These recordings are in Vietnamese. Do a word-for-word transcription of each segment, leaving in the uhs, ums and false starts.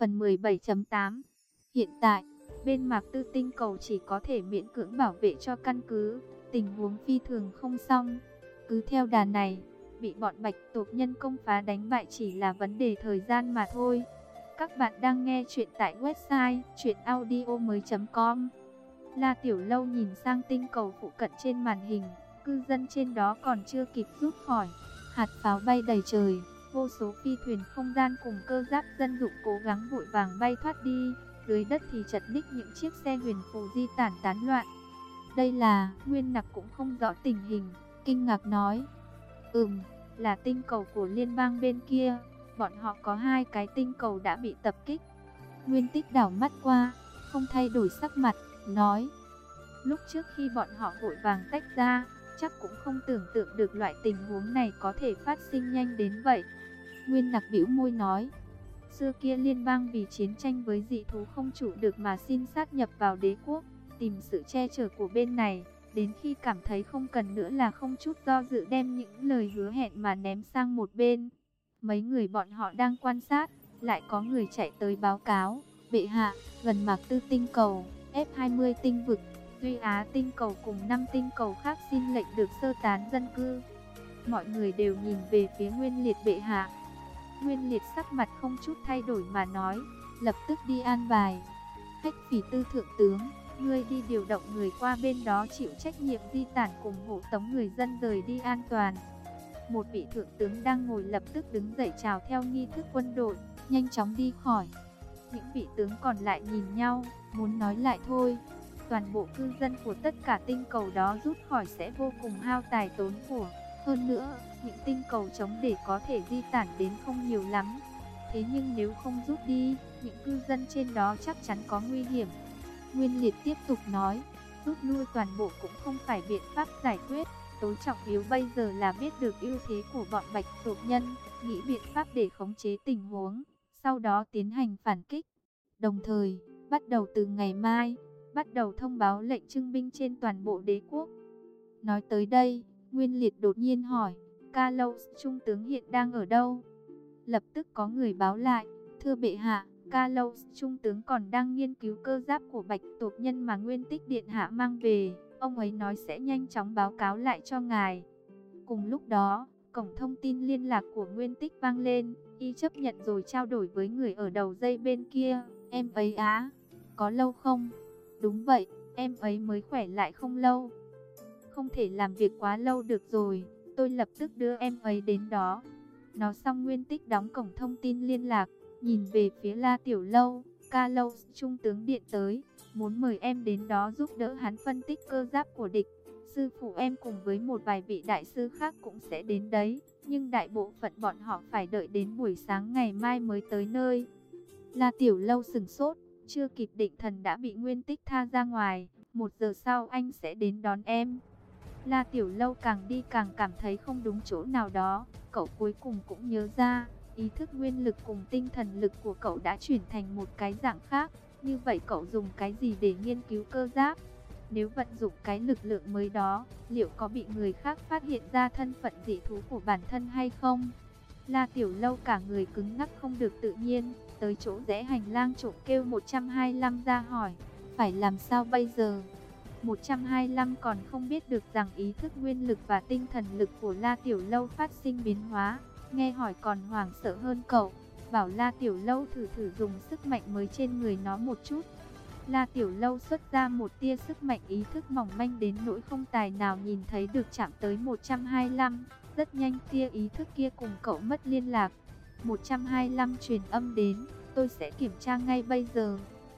Phần mười bảy chấm tám. Hiện tại, bên Mạc Tư tinh cầu chỉ có thể miễn cưỡng bảo vệ cho căn cứ, tình huống phi thường không xong. Cứ theo đà này, bị bọn Bạch tộc nhân công phá đánh bại chỉ là vấn đề thời gian mà thôi. Các bạn đang nghe chuyện tại website truyện audio mới chấm com. La Tiểu Lâu nhìn sang tinh cầu phụ cận trên màn hình, cư dân trên đó còn chưa kịp rút khỏi. Hạt pháo bay đầy trời, vô số phi thuyền không gian cùng cơ giáp dân dụng cố gắng vội vàng bay thoát đi. Dưới đất thì chật ních những chiếc xe huyền phù di tản tán loạn. Đây là, Nguyên Nặc cũng không rõ tình hình, kinh ngạc nói. Ừm, là tinh cầu của liên bang bên kia, bọn họ có hai cái tinh cầu đã bị tập kích. Nguyên Tích đảo mắt qua, không thay đổi sắc mặt, nói. Lúc trước khi bọn họ vội vàng tách ra, chắc cũng không tưởng tượng được loại tình huống này có thể phát sinh nhanh đến vậy. Nguyên Nặc bĩu môi nói. Xưa kia liên bang vì chiến tranh với dị thú không trụ được mà xin sát nhập vào đế quốc, tìm sự che chở của bên này. Đến khi cảm thấy không cần nữa là không chút do dự đem những lời hứa hẹn mà ném sang một bên. Mấy người bọn họ đang quan sát, lại có người chạy tới báo cáo. Bệ hạ, gần Mạc Tư tinh cầu, F hai mươi tinh vực, Duy Á tinh cầu cùng năm tinh cầu khác xin lệnh được sơ tán dân cư. Mọi người đều nhìn về phía Nguyên Liệt bệ hạ. Nguyên Liệt sắc mặt không chút thay đổi mà nói, lập tức đi an bài. Hách Phỉ Tư thượng tướng, ngươi đi điều động người qua bên đó chịu trách nhiệm di tản cùng hộ tống người dân rời đi an toàn. Một vị thượng tướng đang ngồi lập tức đứng dậy chào theo nghi thức quân đội, nhanh chóng đi khỏi. Những vị tướng còn lại nhìn nhau, muốn nói lại thôi. Toàn bộ cư dân của tất cả tinh cầu đó rút khỏi sẽ vô cùng hao tài tốn của. Hơn nữa, những tinh cầu trống để có thể di tản đến không nhiều lắm. Thế nhưng nếu không rút đi, những cư dân trên đó chắc chắn có nguy hiểm. Nguyên Liệt tiếp tục nói, rút lui toàn bộ cũng không phải biện pháp giải quyết. Tối trọng yếu bây giờ là biết được ưu thế của bọn Bạch tộc nhân, nghĩ biện pháp để khống chế tình huống, sau đó tiến hành phản kích. Đồng thời, bắt đầu từ ngày mai, bắt đầu thông báo lệnh trưng binh trên toàn bộ đế quốc. Nói tới đây, Nguyên Liệt đột nhiên hỏi, Carlos trung tướng hiện đang ở đâu? Lập tức có người báo lại, thưa bệ hạ, Carlos trung tướng còn đang nghiên cứu cơ giáp của Bạch tộc nhân mà Nguyên Tích điện hạ mang về. Ông ấy nói sẽ nhanh chóng báo cáo lại cho ngài. Cùng lúc đó, cổng thông tin liên lạc của Nguyên Tích vang lên, y chấp nhận rồi trao đổi với người ở đầu dây bên kia. Em ấy á, có lâu không? Đúng vậy, em ấy mới khỏe lại không lâu. Không thể làm việc quá lâu được rồi, tôi lập tức đưa em ấy đến đó. Nói xong Nguyên Tích đóng cổng thông tin liên lạc, nhìn về phía La Tiểu Lâu. Carlos trung tướng điện tới, muốn mời em đến đó giúp đỡ hắn phân tích cơ giáp của địch. Sư phụ em cùng với một vài vị đại sư khác cũng sẽ đến đấy, nhưng đại bộ phận bọn họ phải đợi đến buổi sáng ngày mai mới tới nơi. La Tiểu Lâu sửng sốt, chưa kịp định thần đã bị Nguyên Tích tha ra ngoài. Một giờ sau anh sẽ đến đón em. La Tiểu Lâu càng đi càng cảm thấy không đúng chỗ nào đó. Cậu cuối cùng cũng nhớ ra, ý thức nguyên lực cùng tinh thần lực của cậu đã chuyển thành một cái dạng khác. Như vậy cậu dùng cái gì để nghiên cứu cơ giáp? Nếu vận dụng cái lực lượng mới đó, liệu có bị người khác phát hiện ra thân phận dị thú của bản thân hay không? La Tiểu Lâu cả người cứng ngắc không được tự nhiên, tới chỗ rẽ hành lang trộm kêu một trăm hai mươi lăm ra hỏi, phải làm sao bây giờ? một trăm hai mươi lăm còn không biết được rằng ý thức nguyên lực và tinh thần lực của La Tiểu Lâu phát sinh biến hóa, nghe hỏi còn hoảng sợ hơn cậu, bảo La Tiểu Lâu thử thử dùng sức mạnh mới trên người nó một chút. La Tiểu Lâu xuất ra một tia sức mạnh ý thức mỏng manh đến nỗi không tài nào nhìn thấy được chạm tới một trăm hai mươi lăm, rất nhanh tia ý thức kia cùng cậu mất liên lạc. một trăm hai mươi lăm truyền âm đến, tôi sẽ kiểm tra ngay bây giờ.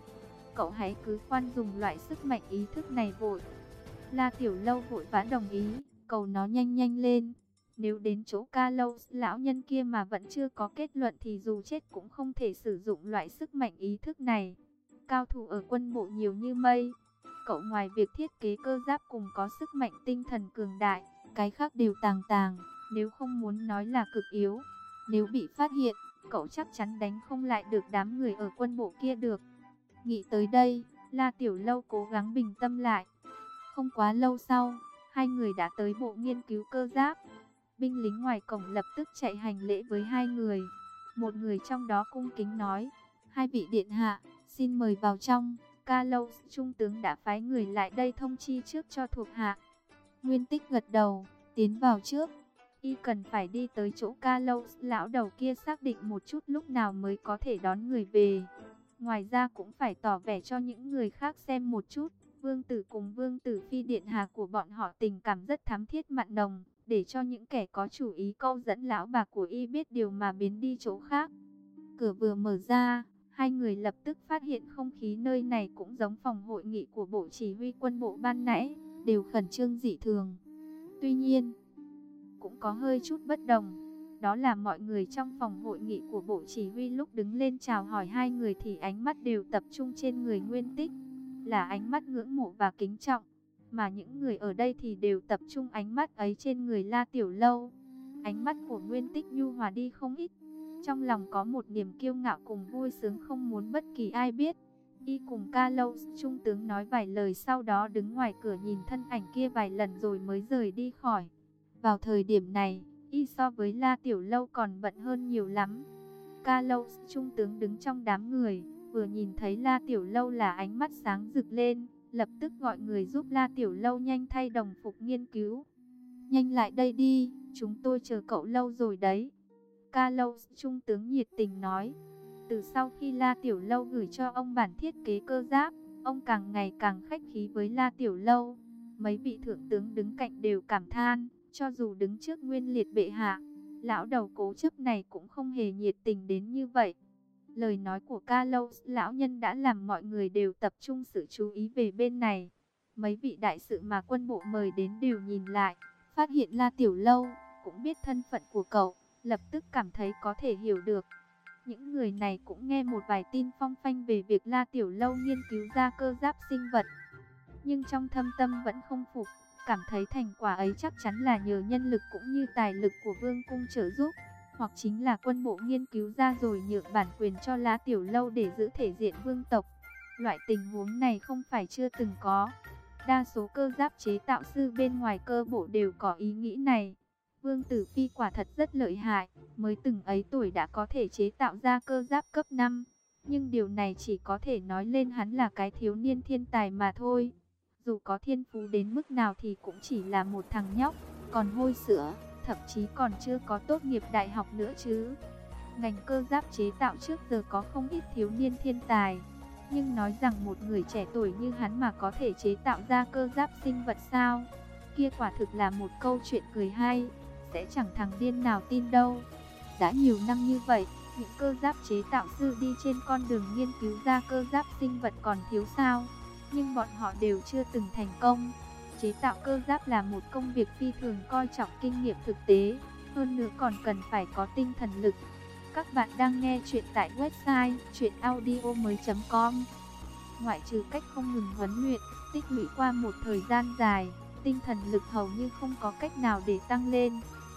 Cậu hãy cứ khoan dùng loại sức mạnh ý thức này vội. La Tiểu Lâu vội vã đồng ý, cầu nó nhanh nhanh lên. Nếu đến chỗ Carlos lão nhân kia mà vẫn chưa có kết luận thì dù chết cũng không thể sử dụng loại sức mạnh ý thức này. Cao thủ ở quân bộ nhiều như mây. Cậu ngoài việc thiết kế cơ giáp cùng có sức mạnh tinh thần cường đại, cái khác đều tàng tàng, nếu không muốn nói là cực yếu. Nếu bị phát hiện, cậu chắc chắn đánh không lại được đám người ở quân bộ kia được. Nghĩ tới đây, La Tiểu Lâu cố gắng bình tâm lại. Không quá lâu sau, hai người đã tới bộ nghiên cứu cơ giáp. Binh lính ngoài cổng lập tức chạy hành lễ với hai người. Một người trong đó cung kính nói, Hai vị điện hạ, xin mời vào trong. Carlos trung tướng đã phái người lại đây thông chi trước cho thuộc hạ. Nguyên Tích gật đầu, tiến vào trước. Y cần phải đi tới chỗ Carlos lão đầu kia xác định một chút lúc nào mới có thể đón người về. Ngoài ra cũng phải tỏ vẻ cho những người khác xem một chút. Vương tử cùng vương tử phi điện hạ của bọn họ tình cảm rất thắm thiết mặn nồng, để cho những kẻ có chủ ý câu dẫn lão bà của Y biết điều mà biến đi chỗ khác. Cửa vừa mở ra, hai người lập tức phát hiện không khí nơi này cũng giống phòng hội nghị của bộ chỉ huy quân bộ ban nãy, đều khẩn trương dị thường. Tuy nhiên, cũng có hơi chút bất đồng. Đó là mọi người trong phòng hội nghị của bộ chỉ huy lúc đứng lên chào hỏi hai người thì ánh mắt đều tập trung trên người Nguyên Tích, là ánh mắt ngưỡng mộ và kính trọng. Mà những người ở đây thì đều tập trung ánh mắt ấy trên người La Tiểu Lâu. Ánh mắt của Nguyên Tích nhu hòa đi không ít. Trong lòng có một niềm kiêu ngạo cùng vui sướng không muốn bất kỳ ai biết. Y cùng Carlos trung tướng nói vài lời, sau đó đứng ngoài cửa nhìn thân ảnh kia vài lần rồi mới rời đi khỏi. Vào thời điểm này, Y so với La Tiểu Lâu còn bận hơn nhiều lắm. Carlos trung tướng đứng trong đám người, vừa nhìn thấy La Tiểu Lâu là ánh mắt sáng rực lên, lập tức gọi người giúp La Tiểu Lâu nhanh thay đồng phục nghiên cứu. Nhanh lại đây đi, chúng tôi chờ cậu lâu rồi đấy. Carlos trung tướng nhiệt tình nói. Từ sau khi La Tiểu Lâu gửi cho ông bản thiết kế cơ giáp, ông càng ngày càng khách khí với La Tiểu Lâu. Mấy vị thượng tướng đứng cạnh đều cảm than, cho dù đứng trước Nguyên Liệt bệ hạ, lão đầu cố chấp này cũng không hề nhiệt tình đến như vậy. Lời nói của Carlos lão nhân đã làm mọi người đều tập trung sự chú ý về bên này. Mấy vị đại sự mà quân bộ mời đến đều nhìn lại, phát hiện La Tiểu Lâu, cũng biết thân phận của cậu, lập tức cảm thấy có thể hiểu được. Những người này cũng nghe một vài tin phong phanh về việc La Tiểu Lâu nghiên cứu ra cơ giáp sinh vật. Nhưng trong thâm tâm vẫn không phục, cảm thấy thành quả ấy chắc chắn là nhờ nhân lực cũng như tài lực của Vương cung trợ giúp, hoặc chính là quân bộ nghiên cứu ra rồi nhượng bản quyền cho La Tiểu Lâu để giữ thể diện vương tộc. Loại tình huống này không phải chưa từng có. Đa số cơ giáp chế tạo sư bên ngoài cơ bộ đều có ý nghĩ này. Vương Tử Phi quả thật rất lợi hại, mới từng ấy tuổi đã có thể chế tạo ra cơ giáp cấp năm. Nhưng điều này chỉ có thể nói lên hắn là cái thiếu niên thiên tài mà thôi. Dù có thiên phú đến mức nào thì cũng chỉ là một thằng nhóc, còn hôi sữa, thậm chí còn chưa có tốt nghiệp đại học nữa chứ. Ngành cơ giáp chế tạo trước giờ có không ít thiếu niên thiên tài. Nhưng nói rằng một người trẻ tuổi như hắn mà có thể chế tạo ra cơ giáp sinh vật sao? Kia quả thực là một câu chuyện cười hay, sẽ chẳng thằng điên nào tin đâu. Đã nhiều năm như vậy, những cơ giáp chế tạo sư đi trên con đường nghiên cứu ra cơ giáp sinh vật còn thiếu sao? Nhưng bọn họ đều chưa từng thành công. Chế tạo cơ giáp là một công việc phi thường coi trọng kinh nghiệm thực tế, hơn nữa còn cần phải có tinh thần lực. Các bạn đang nghe chuyện tại website truyện audio mới chấm com. Ngoại trừ cách không ngừng huấn luyện, tích lũy qua một thời gian dài, tinh thần lực hầu như không có cách nào để tăng lên.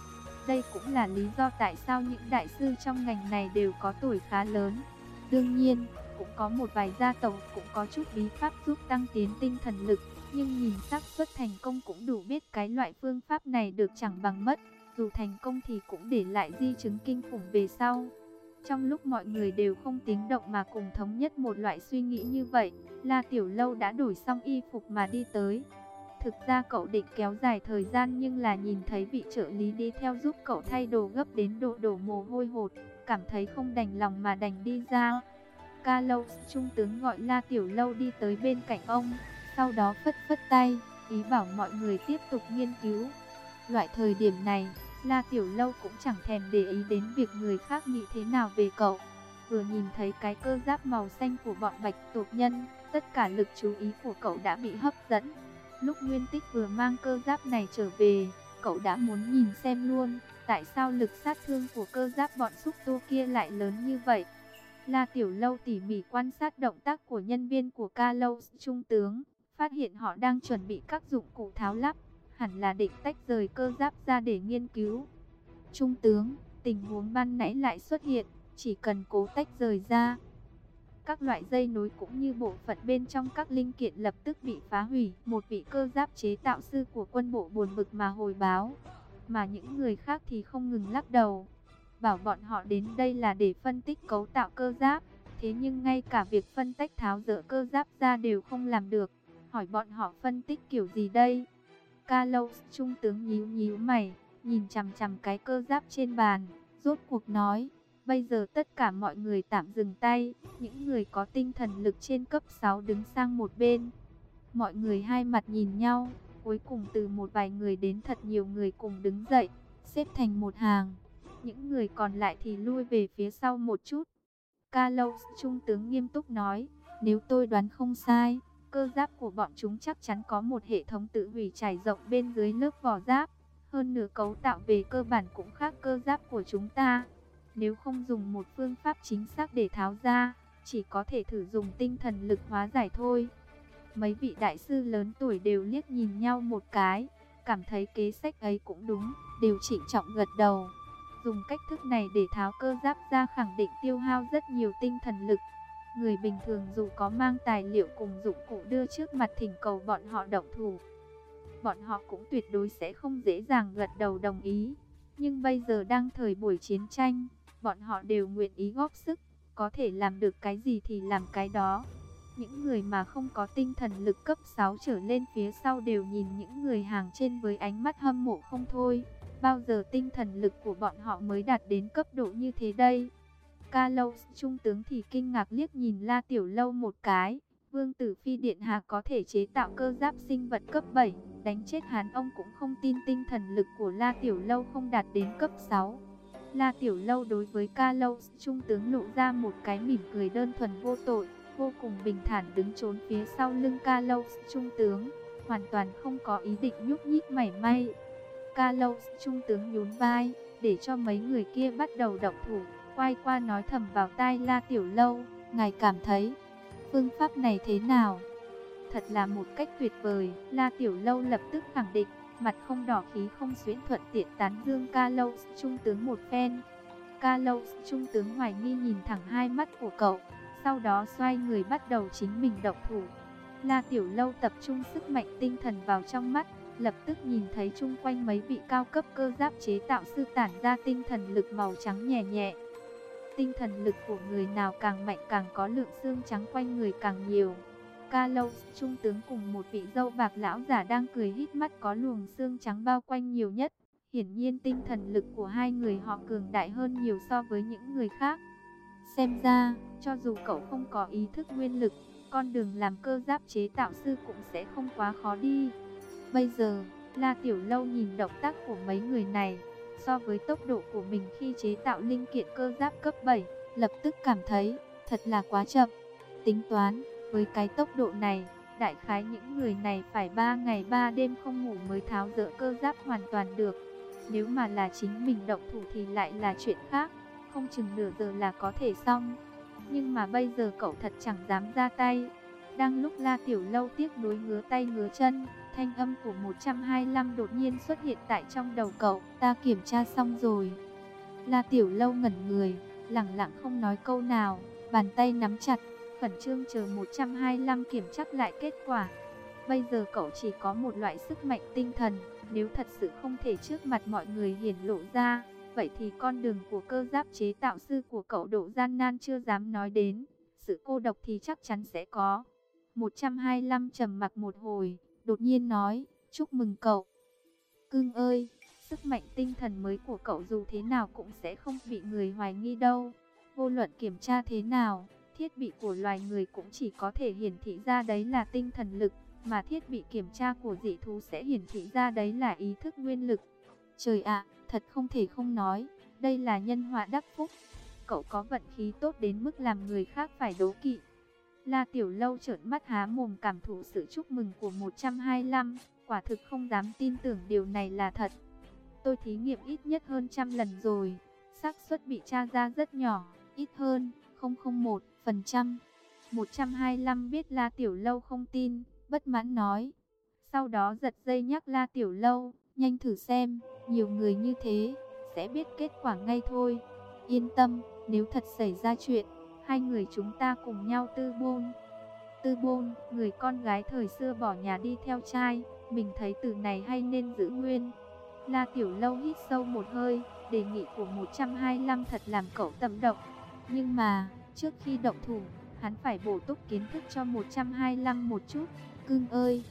Đây cũng là lý do tại sao những đại sư trong ngành này đều có tuổi khá lớn. Đương nhiên, cũng có một vài gia tộc cũng có chút bí pháp giúp tăng tiến tinh thần lực, nhưng nhìn xác suất thành công cũng đủ biết cái loại phương pháp này được chẳng bằng mất. Dù thành công thì cũng để lại di chứng kinh khủng về sau. Trong lúc mọi người đều không tiếng động mà cùng thống nhất một loại suy nghĩ như vậy, La Tiểu Lâu đã đổi xong y phục mà đi tới. Thực ra cậu định kéo dài thời gian, nhưng là nhìn thấy vị trợ lý đi theo giúp cậu thay đồ gấp đến độ đổ mồ hôi hột, cảm thấy không đành lòng mà đành đi ra. Carlos trung tướng gọi La Tiểu Lâu đi tới bên cạnh ông, sau đó phất phất tay, ý bảo mọi người tiếp tục nghiên cứu. Loại thời điểm này, La Tiểu Lâu cũng chẳng thèm để ý đến việc người khác nghĩ thế nào về cậu. Vừa nhìn thấy cái cơ giáp màu xanh của bọn Bạch tộc nhân, tất cả lực chú ý của cậu đã bị hấp dẫn. Lúc Nguyên Tích vừa mang cơ giáp này trở về, cậu đã muốn nhìn xem luôn, tại sao lực sát thương của cơ giáp bọn xúc tu kia lại lớn như vậy. La Tiểu Lâu tỉ mỉ quan sát động tác của nhân viên của Carlos trung tướng, phát hiện họ đang chuẩn bị các dụng cụ tháo lắp, hẳn là định tách rời cơ giáp ra để nghiên cứu. Trung tướng, tình huống ban nãy lại xuất hiện, chỉ cần cố tách rời ra, các loại dây nối cũng như bộ phận bên trong các linh kiện lập tức bị phá hủy. Một vị cơ giáp chế tạo sư của quân bộ buồn bực mà hồi báo, mà những người khác thì không ngừng lắc đầu, bảo bọn họ đến đây là để phân tích cấu tạo cơ giáp, Thế nhưng ngay cả việc phân tách tháo dỡ cơ giáp ra đều không làm được. Hỏi bọn họ phân tích kiểu gì đây? Carlos trung tướng nhíu nhíu mày, nhìn chằm chằm cái cơ giáp trên bàn, rốt cuộc nói, bây giờ tất cả mọi người tạm dừng tay, những người có tinh thần lực trên cấp sáu đứng sang một bên. Mọi người hai mặt nhìn nhau, cuối cùng từ một vài người đến thật nhiều người cùng đứng dậy, xếp thành một hàng. Những người còn lại thì lui về phía sau một chút. Carlos trung tướng nghiêm túc nói, nếu tôi đoán không sai, cơ giáp của bọn chúng chắc chắn có một hệ thống tự hủy trải rộng bên dưới lớp vỏ giáp. Hơn nữa cấu tạo về cơ bản cũng khác cơ giáp của chúng ta. Nếu không dùng một phương pháp chính xác để tháo ra, chỉ có thể thử dùng tinh thần lực hóa giải thôi. Mấy vị đại sư lớn tuổi đều liếc nhìn nhau một cái, cảm thấy kế sách ấy cũng đúng, đều trịnh trọng gật đầu. Dùng cách thức này để tháo cơ giáp ra khẳng định tiêu hao rất nhiều tinh thần lực. Người bình thường dù có mang tài liệu cùng dụng cụ đưa trước mặt thỉnh cầu bọn họ động thủ, bọn họ cũng tuyệt đối sẽ không dễ dàng gật đầu đồng ý. Nhưng bây giờ đang thời buổi chiến tranh, bọn họ đều nguyện ý góp sức, có thể làm được cái gì thì làm cái đó. Những người mà không có tinh thần lực cấp sáu trở lên phía sau đều nhìn những người hàng trên với ánh mắt hâm mộ không thôi. Bao giờ tinh thần lực của bọn họ mới đạt đến cấp độ như thế đây? Carlos trung tướng thì kinh ngạc liếc nhìn La Tiểu Lâu một cái. Vương Tử Phi điện hạ có thể chế tạo cơ giáp sinh vật cấp bảy, đánh chết hắn ông cũng không tin tinh thần lực của La Tiểu Lâu không đạt đến cấp sáu. La Tiểu Lâu đối với Carlos trung tướng lộ ra một cái mỉm cười đơn thuần vô tội, vô cùng bình thản đứng trốn phía sau lưng Carlos trung tướng, hoàn toàn không có ý định nhúc nhích mảy may. Carlos trung tướng nhún vai, để cho mấy người kia bắt đầu động thủ, quay qua nói thầm vào tai La Tiểu Lâu, ngài cảm thấy phương pháp này thế nào? Thật là một cách tuyệt vời. La Tiểu Lâu lập tức khẳng định, mặt không đỏ khí không xuyễn, thuận tiện tán dương Carlos trung tướng một phen. Carlos trung tướng hoài nghi nhìn thẳng hai mắt của cậu, sau đó xoay người bắt đầu chính mình động thủ. La Tiểu Lâu tập trung sức mạnh tinh thần vào trong mắt, lập tức nhìn thấy chung quanh mấy vị cao cấp cơ giáp chế tạo sư tản ra tinh thần lực màu trắng nhẹ nhẹ. Tinh thần lực của người nào càng mạnh càng có lượng xương trắng quanh người càng nhiều. Carlos trung tướng cùng một vị dâu bạc lão giả đang cười hít mắt có luồng xương trắng bao quanh nhiều nhất. Hiển nhiên tinh thần lực của hai người họ cường đại hơn nhiều so với những người khác. Xem ra, cho dù cậu không có ý thức nguyên lực, con đường làm cơ giáp chế tạo sư cũng sẽ không quá khó đi. Bây giờ, La Tiểu Lâu nhìn động tác của mấy người này, so với tốc độ của mình khi chế tạo linh kiện cơ giáp cấp bảy, lập tức cảm thấy thật là quá chậm. Tính toán, với cái tốc độ này, đại khái những người này phải ba ngày ba đêm không ngủ mới tháo dỡ cơ giáp hoàn toàn được. Nếu mà là chính mình động thủ thì lại là chuyện khác, không chừng nửa giờ là có thể xong. Nhưng mà bây giờ cậu thật chẳng dám ra tay. Đang lúc La Tiểu Lâu tiếc nuối ngứa tay ngứa chân, thanh âm của một trăm hai mươi lăm đột nhiên xuất hiện tại trong đầu cậu. Ta kiểm tra xong rồi. La Tiểu Lâu ngẩn người, lẳng lặng không nói câu nào, bàn tay nắm chặt, khẩn trương chờ một trăm hai mươi lăm kiểm tra lại kết quả. Bây giờ cậu chỉ có một loại sức mạnh tinh thần, nếu thật sự không thể trước mặt mọi người hiển lộ ra, vậy thì con đường của cơ giáp chế tạo sư của cậu độ gian nan chưa dám nói đến, sự cô độc thì chắc chắn sẽ có. một trăm hai mươi lăm trầm mặc một hồi, đột nhiên nói, chúc mừng cậu. Cưng ơi, sức mạnh tinh thần mới của cậu dù thế nào cũng sẽ không bị người hoài nghi đâu. Vô luận kiểm tra thế nào, thiết bị của loài người cũng chỉ có thể hiển thị ra đấy là tinh thần lực, mà thiết bị kiểm tra của dị thú sẽ hiển thị ra đấy là ý thức nguyên lực. Trời ạ, thật không thể không nói, đây là nhân họa đắc phúc. Cậu có vận khí tốt đến mức làm người khác phải đố kỵ. La Tiểu Lâu trợn mắt há mồm cảm thụ sự chúc mừng của một trăm hai mươi lăm, quả thực không dám tin tưởng điều này là thật. Tôi thí nghiệm ít nhất hơn trăm lần rồi, xác suất bị tra ra rất nhỏ, ít hơn không phẩy không một phần trăm. một trăm hai mươi lăm biết La Tiểu Lâu không tin, bất mãn nói. Sau đó giật dây nhắc La Tiểu Lâu, nhanh thử xem, nhiều người như thế, sẽ biết kết quả ngay thôi. Yên tâm, nếu thật xảy ra chuyện, hai người chúng ta cùng nhau tư bôn. Tư bôn, người con gái thời xưa bỏ nhà đi theo trai, mình thấy từ này hay nên giữ nguyên. La Tiểu Lâu hít sâu một hơi, đề nghị của một trăm hai mươi lăm thật làm cậu tâm động. Nhưng mà, Trước khi động thủ, hắn phải bổ túc kiến thức cho một trăm hai mươi lăm một chút. Cưng ơi,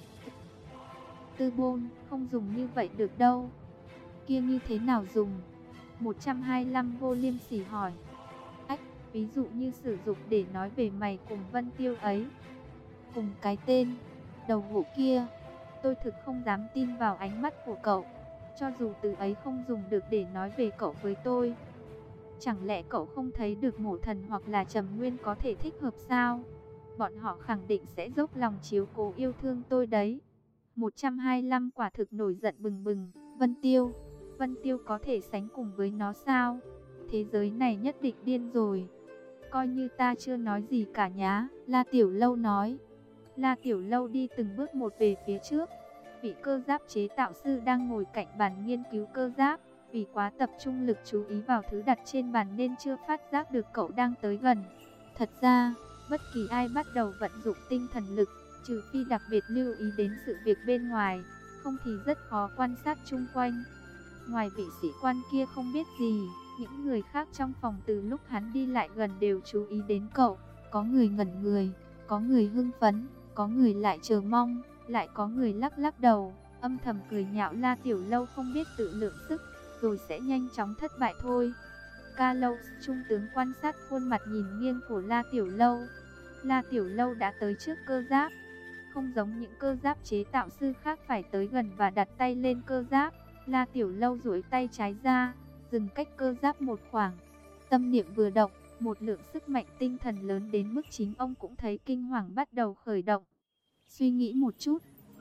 Tư Bôn, không dùng như vậy được đâu. Kia như thế nào dùng? một trăm hai mươi lăm vô liêm sỉ hỏi. Ách, ví dụ như sử dụng để nói về mày cùng Vân Tiêu ấy. Cùng cái tên, đầu vụ kia. Tôi thực không dám tin vào ánh mắt của cậu. Cho dù từ ấy không dùng được để nói về cậu với tôi. Chẳng lẽ cậu không thấy được Mộ Thần hoặc là Trầm Nguyên có thể thích hợp sao? Bọn họ khẳng định sẽ dốc lòng chiếu cố yêu thương tôi đấy. một trăm hai mươi lăm quả thực nổi giận bừng bừng. Vân Tiêu, Vân Tiêu có thể sánh cùng với nó sao? Thế giới này nhất định điên rồi. Coi như ta chưa nói gì cả nhá. La Tiểu Lâu nói. La Tiểu Lâu đi từng bước một về phía trước. Vị cơ giáp chế tạo sư đang ngồi cạnh bàn nghiên cứu cơ giáp. Vì quá tập trung lực chú ý vào thứ đặt trên bàn nên chưa phát giác được cậu đang tới gần. Thật ra, bất kỳ ai bắt đầu vận dụng tinh thần lực, trừ phi đặc biệt lưu ý đến sự việc bên ngoài, không thì rất khó quan sát chung quanh. Ngoài vị sĩ quan kia không biết gì, những người khác trong phòng từ lúc hắn đi lại gần đều chú ý đến cậu. Có người ngẩn người, có người hưng phấn, có người lại chờ mong, lại có người lắc lắc đầu, âm thầm cười nhạo La Tiểu Lâu không biết tự lượng sức, rồi sẽ nhanh chóng thất bại thôi. Ca Lâu, trung tướng quan sát khuôn mặt nhìn nghiêng của La Tiểu Lâu. La Tiểu Lâu đã tới trước cơ giáp. Không giống những cơ giáp chế tạo sư khác phải tới gần và đặt tay lên cơ giáp, La Tiểu Lâu duỗi tay trái ra, dừng cách cơ giáp một khoảng. Tâm niệm vừa động, một lượng sức mạnh tinh thần lớn đến mức chính ông cũng thấy kinh hoàng bắt đầu khởi động. Suy nghĩ một chút,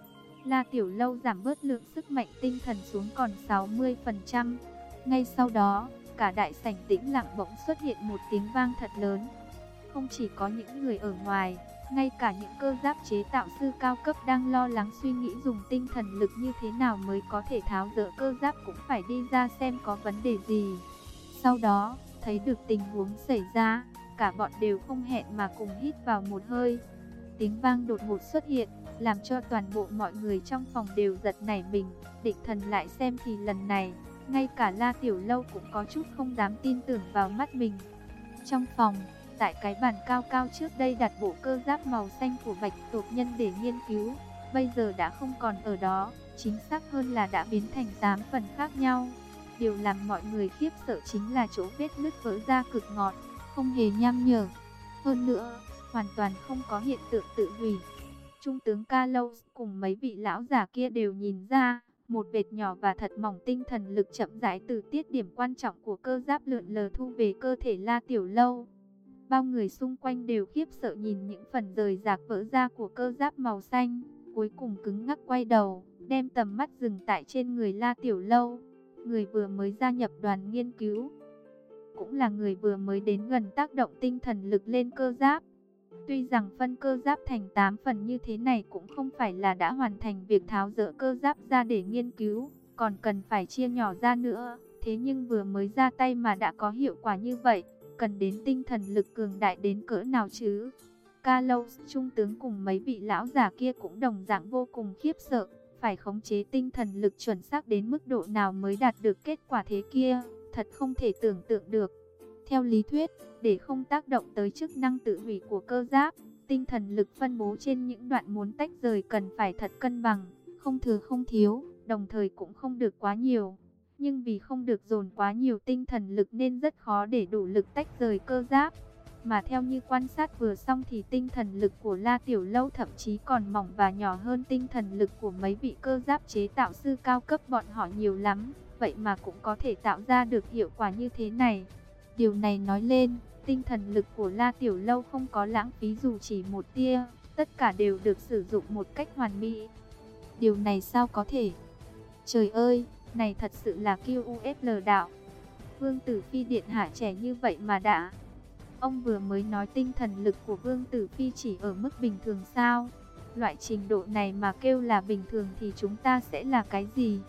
La Tiểu Lâu giảm bớt lượng sức mạnh tinh thần xuống còn sáu mươi phần trăm. Ngay sau đó, cả đại sảnh tĩnh lặng bỗng xuất hiện một tiếng vang thật lớn. Không chỉ có những người ở ngoài, ngay cả những cơ giáp chế tạo sư cao cấp đang lo lắng suy nghĩ dùng tinh thần lực như thế nào mới có thể tháo dỡ cơ giáp cũng phải đi ra xem có vấn đề gì. Sau đó, thấy được tình huống xảy ra, cả bọn đều không hẹn mà cùng hít vào một hơi. Tiếng vang đột ngột xuất hiện, làm cho toàn bộ mọi người trong phòng đều giật nảy mình, định thần lại xem thì lần này, ngay cả La Tiểu Lâu cũng có chút không dám tin tưởng vào mắt mình. Trong phòng, tại cái bàn cao cao trước đây đặt bộ cơ giáp màu xanh của Bạch tộc nhân để nghiên cứu, bây giờ đã không còn ở đó, chính xác hơn là đã biến thành tám phần khác nhau. Điều làm mọi người khiếp sợ chính là chỗ vết nứt vỡ ra cực ngọt, không hề nham nhở. Hơn nữa, hoàn toàn không có hiện tượng tự hủy. Trung tướng Ca Lâu cùng mấy vị lão già kia đều nhìn ra, một vệt nhỏ và thật mỏng tinh thần lực chậm rãi từ tiết điểm quan trọng của cơ giáp lượn lờ thu về cơ thể La Tiểu Lâu. Bao người xung quanh đều khiếp sợ nhìn những phần rời rạc vỡ ra của cơ giáp màu xanh, cuối cùng cứng ngắc quay đầu, đem tầm mắt dừng tại trên người La Tiểu Lâu, người vừa mới gia nhập đoàn nghiên cứu, cũng là người vừa mới đến gần tác động tinh thần lực lên cơ giáp. Tuy rằng phân cơ giáp thành tám phần như thế này cũng không phải là đã hoàn thành việc tháo dỡ cơ giáp ra để nghiên cứu, còn cần phải chia nhỏ ra nữa, thế nhưng vừa mới ra tay mà đã có hiệu quả như vậy, cần đến tinh thần lực cường đại đến cỡ nào chứ? Ca Lâu, trung tướng cùng mấy vị lão già kia cũng đồng dạng vô cùng khiếp sợ, phải khống chế tinh thần lực chuẩn xác đến mức độ nào mới đạt được kết quả thế kia, thật không thể tưởng tượng được. Theo lý thuyết, để không tác động tới chức năng tự hủy của cơ giáp, tinh thần lực phân bố trên những đoạn muốn tách rời cần phải thật cân bằng, không thừa không thiếu, đồng thời cũng không được quá nhiều. Nhưng vì không được dồn quá nhiều tinh thần lực nên rất khó để đủ lực tách rời cơ giáp. Mà theo như quan sát vừa xong thì tinh thần lực của La Tiểu Lâu thậm chí còn mỏng và nhỏ hơn tinh thần lực của mấy vị cơ giáp chế tạo sư cao cấp bọn họ nhiều lắm. Vậy mà cũng có thể tạo ra được hiệu quả như thế này. Điều này nói lên, tinh thần lực của La Tiểu Lâu không có lãng phí dù chỉ một tia, tất cả đều được sử dụng một cách hoàn mỹ. Điều này sao có thể? Trời ơi, này thật sự là kiu u ép lờ đạo. Vương Tử Phi điện hạ trẻ như vậy mà đã. Ông vừa mới nói tinh thần lực của Vương Tử Phi chỉ ở mức bình thường sao? Loại trình độ này mà kêu là bình thường thì chúng ta sẽ là cái gì?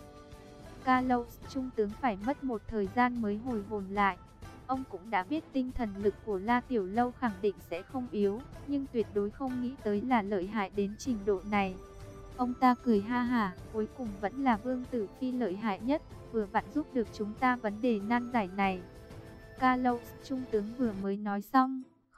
Ca Lâu, trung tướng phải mất một thời gian mới hồi hồn lại. Ông cũng đã biết tinh thần lực của La Tiểu Lâu khẳng định sẽ không yếu, nhưng tuyệt đối không nghĩ tới là lợi hại đến trình độ này. Ông ta cười ha hả, cuối cùng vẫn là Vương Tử Phi lợi hại nhất, vừa vặn giúp được chúng ta vấn đề nan giải này. Ca Lâu, trung tướng vừa mới nói xong,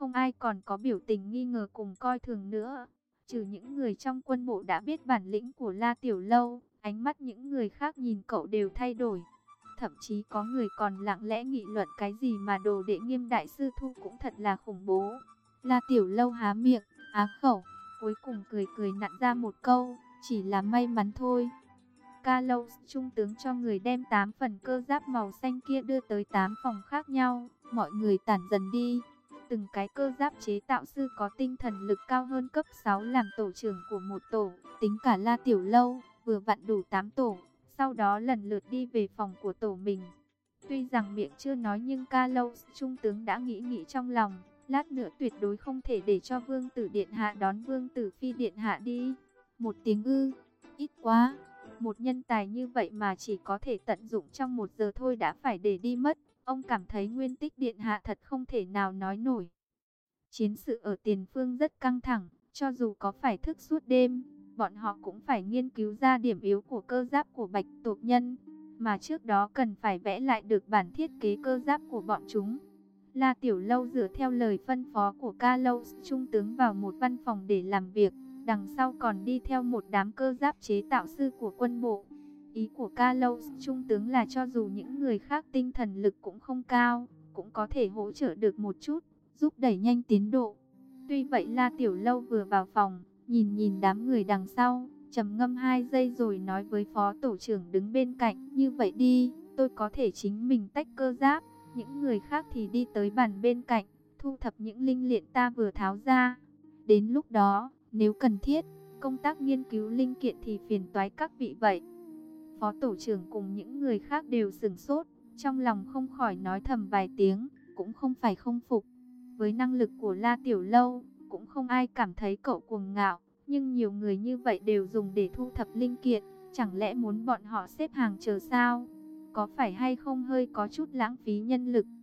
không ai còn có biểu tình nghi ngờ cùng coi thường nữa. Trừ những người trong quân bộ đã biết bản lĩnh của La Tiểu Lâu, ánh mắt những người khác nhìn cậu đều thay đổi. Thậm chí có người còn lặng lẽ nghị luận cái gì mà đồ đệ Nghiêm đại sư thu cũng thật là khủng bố. La Tiểu Lâu há miệng, á khẩu, cuối cùng cười cười nặn ra một câu, chỉ là may mắn thôi. Ca Lâu trung tướng cho người đem tám phần cơ giáp màu xanh kia đưa tới tám phòng khác nhau, mọi người tản dần đi. Từng cái cơ giáp chế tạo sư có tinh thần lực cao hơn cấp sáu làm tổ trưởng của một tổ, tính cả La Tiểu Lâu, vừa vặn đủ tám tổ, sau đó lần lượt đi về phòng của tổ mình. Tuy rằng miệng chưa nói nhưng Ca Lâu trung tướng đã nghĩ nghĩ trong lòng, lát nữa tuyệt đối không thể để cho Vương tử điện hạ đón Vương tử phi điện hạ đi. Một tiếng ư, ít quá. Một nhân tài như vậy mà chỉ có thể tận dụng trong một giờ thôi đã phải để đi mất. Ông cảm thấy Nguyên Tích điện hạ thật không thể nào nói nổi. Chiến sự ở tiền phương rất căng thẳng, cho dù có phải thức suốt đêm, bọn họ cũng phải nghiên cứu ra điểm yếu của cơ giáp của Bạch tộc nhân, mà trước đó cần phải vẽ lại được bản thiết kế cơ giáp của bọn chúng. La Tiểu Lâu dựa theo lời phân phó của Ca Lâu trung tướng vào một văn phòng để làm việc, đằng sau còn đi theo một đám cơ giáp chế tạo sư của quân bộ. Ý của Ca Lâu trung tướng là cho dù những người khác tinh thần lực cũng không cao, cũng có thể hỗ trợ được một chút, giúp đẩy nhanh tiến độ. Tuy vậy La Tiểu Lâu vừa vào phòng, nhìn nhìn đám người đằng sau, trầm ngâm hai giây rồi nói với phó tổ trưởng đứng bên cạnh, như vậy đi, tôi có thể chính mình tách cơ giáp, những người khác thì đi tới bàn bên cạnh, thu thập những linh kiện ta vừa tháo ra. Đến lúc đó, nếu cần thiết, công tác nghiên cứu linh kiện thì phiền toái các vị vậy. Phó tổ trưởng cùng những người khác đều sửng sốt, trong lòng không khỏi nói thầm vài tiếng, cũng không phải không phục. Với năng lực của La Tiểu Lâu, cũng không ai cảm thấy cậu cuồng ngạo, nhưng nhiều người như vậy đều dùng để thu thập linh kiện, chẳng lẽ muốn bọn họ xếp hàng chờ sao? Có phải hay không hơi có chút lãng phí nhân lực?